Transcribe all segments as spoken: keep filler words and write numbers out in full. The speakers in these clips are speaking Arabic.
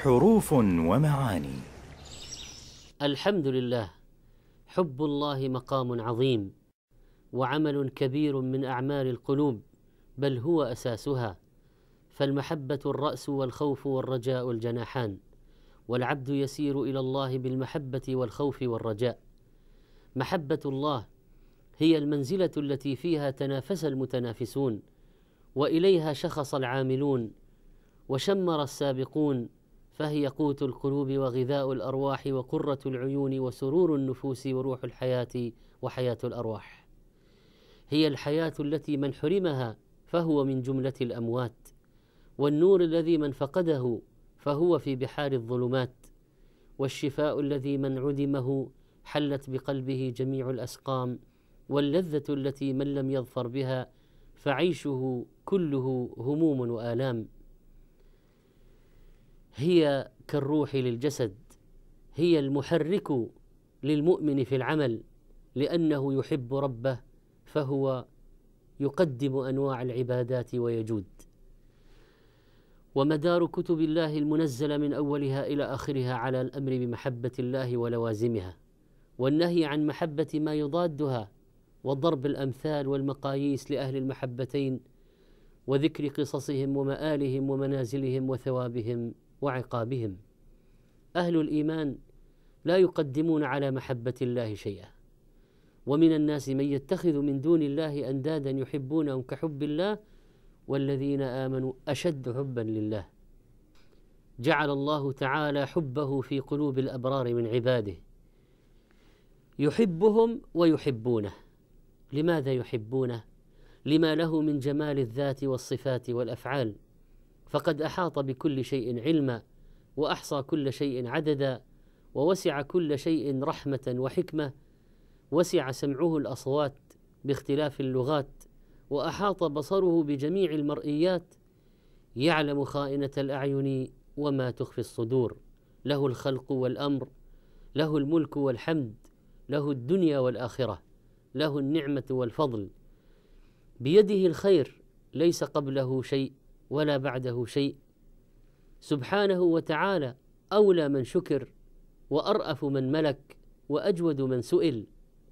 حروف ومعاني. الحمد لله. حب الله مقام عظيم وعمل كبير من أعمال القلوب، بل هو أساسها، فالمحبة الرأس والخوف والرجاء الجناحان، والعبد يسير إلى الله بالمحبة والخوف والرجاء. محبة الله هي المنزلة التي فيها تنافس المتنافسون، وإليها شخص العاملون وشمر السابقون، فهي قوت القلوب وغذاء الأرواح وقرة العيون وسرور النفوس وروح الحياة وحياة الأرواح. هي الحياة التي من حرمها فهو من جملة الأموات، والنور الذي من فقده فهو في بحار الظلمات، والشفاء الذي من عدمه حلت بقلبه جميع الأسقام، واللذة التي من لم يظفر بها فعيشه كله هموم وآلام. هي كالروح للجسد، هي المحرك للمؤمن في العمل، لأنه يحب ربه فهو يقدم أنواع العبادات ويجود. ومدار كتب الله المنزلة من أولها إلى آخرها على الأمر بمحبة الله ولوازمها، والنهي عن محبة ما يضادها، وضرب الأمثال والمقاييس لأهل المحبتين، وذكر قصصهم ومآلهم ومنازلهم وثوابهم وعقابهم. أهل الإيمان لا يقدمون على محبة الله شيئا، ومن الناس من يتخذ من دون الله أندادا يحبونهم كحب الله، والذين آمنوا أشد حبا لله. جعل الله تعالى حبه في قلوب الأبرار من عباده، يحبهم ويحبونه. لماذا يحبونه؟ لما له من جمال الذات والصفات والأفعال، فقد أحاط بكل شيء علما، وأحصى كل شيء عددا، ووسع كل شيء رحمة وحكمة، وسع سمعه الأصوات باختلاف اللغات، وأحاط بصره بجميع المرئيات، يعلم خائنة الأعين وما تخفي الصدور. له الخلق والأمر، له الملك والحمد، له الدنيا والآخرة، له النعمة والفضل، بيده الخير، ليس قبله شيء ولا بعده شيء. سبحانه وتعالى أولى من شكر، وأرأف من ملك، وأجود من سئل.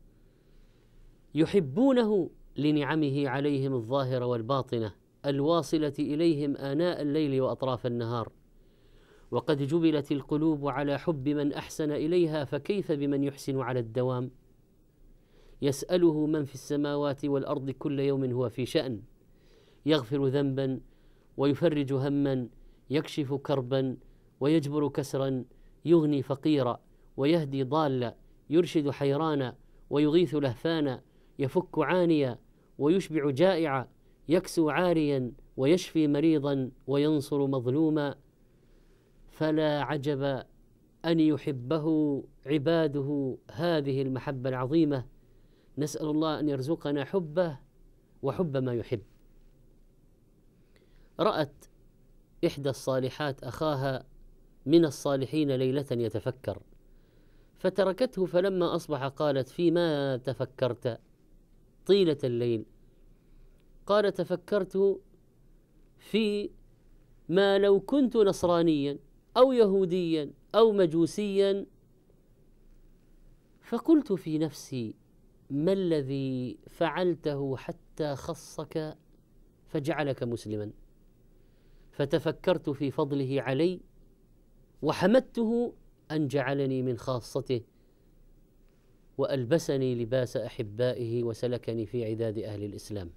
يحبونه لنعمه عليهم الظاهرة والباطنة، الواصلة إليهم آناء الليل وأطراف النهار. وقد جبلت القلوب على حب من أحسن إليها، فكيف بمن يحسن على الدوام؟ يسأله من في السماوات والأرض كل يوم هو في شأن، يغفر ذنبا ويفرج هما، يكشف كربا ويجبر كسرا، يغني فقيرا ويهدي ضالا، يرشد حيرانا ويغيث لهفانا، يفك عانيا ويشبع جائعا، يكسو عاريا ويشفي مريضا وينصر مظلوما. فلا عجب أن يحبه عباده هذه المحبة العظيمة. نسأل الله أن يرزقنا حبه وحب ما يحب. رأت إحدى الصالحات أخاها من الصالحين ليلة يتفكر، فتركته، فلما أصبح قالت: فيما تفكرت طيلة الليل؟ قال: تفكرت في ما لو كنت نصرانيا أو يهوديا أو مجوسيا، فقلت في نفسي: ما الذي فعلته حتى خصك فجعلك مسلما؟ فتفكرت في فضله علي، وحمدته أن جعلني من خاصته، وألبسني لباس أحبائه، وسلكني في عداد أهل الإسلام.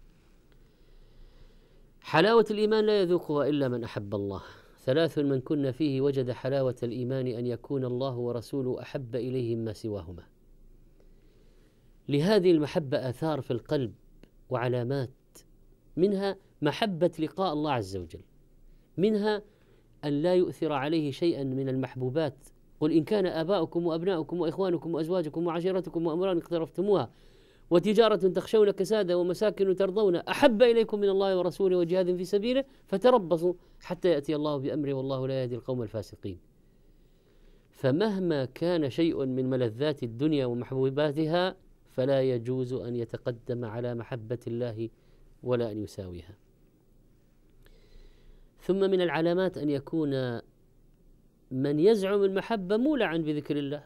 حلاوة الإيمان لا يذوقها إلا من أحب الله. ثلاث من كن فيه وجد حلاوة الإيمان: أن يكون الله ورسوله أحب إليه ما سواهما. لهذه المحبة آثار في القلب وعلامات، منها محبة لقاء الله عز وجل، منها أن لا يؤثر عليه شيئا من المحبوبات. قل إن كان آباؤكم وأبناؤكم وإخوانكم وأزواجكم وعشيرتكم وأموال اقترفتموها وتجارة تخشون كسادها ومساكن ترضون أحب إليكم من الله ورسوله وجهاد في سبيله فتربصوا حتى يأتي الله بأمره والله لا يهدي القوم الفاسقين. فمهما كان شيء من ملذات الدنيا ومحبوباتها فلا يجوز أن يتقدم على محبة الله ولا أن يساويها. ثم من العلامات أن يكون من يزعم المحبة مولعا بذكر الله،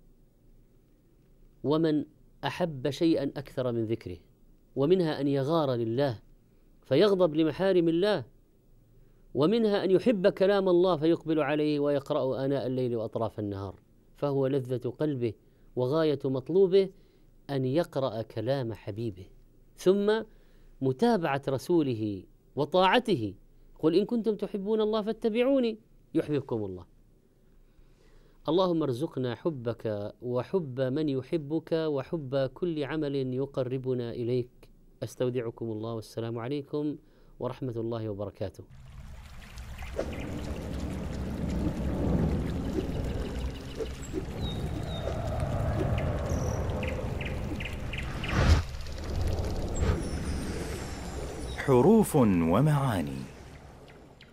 ومن أحب شيئا أكثر من ذكره، ومنها أن يغار لله فيغضب لمحارم الله، ومنها أن يحب كلام الله فيقبل عليه ويقرأ آناء الليل وأطراف النهار، فهو لذة قلبه وغاية مطلوبه أن يقرأ كلام حبيبه. ثم متابعة رسوله وطاعته، قل إن كنتم تحبون الله فاتبعوني يحببكم الله. اللهم ارزقنا حبك وحب من يحبك وحب كل عمل يقربنا إليك. أستودعكم الله، والسلام عليكم ورحمة الله وبركاته. حروف ومعاني.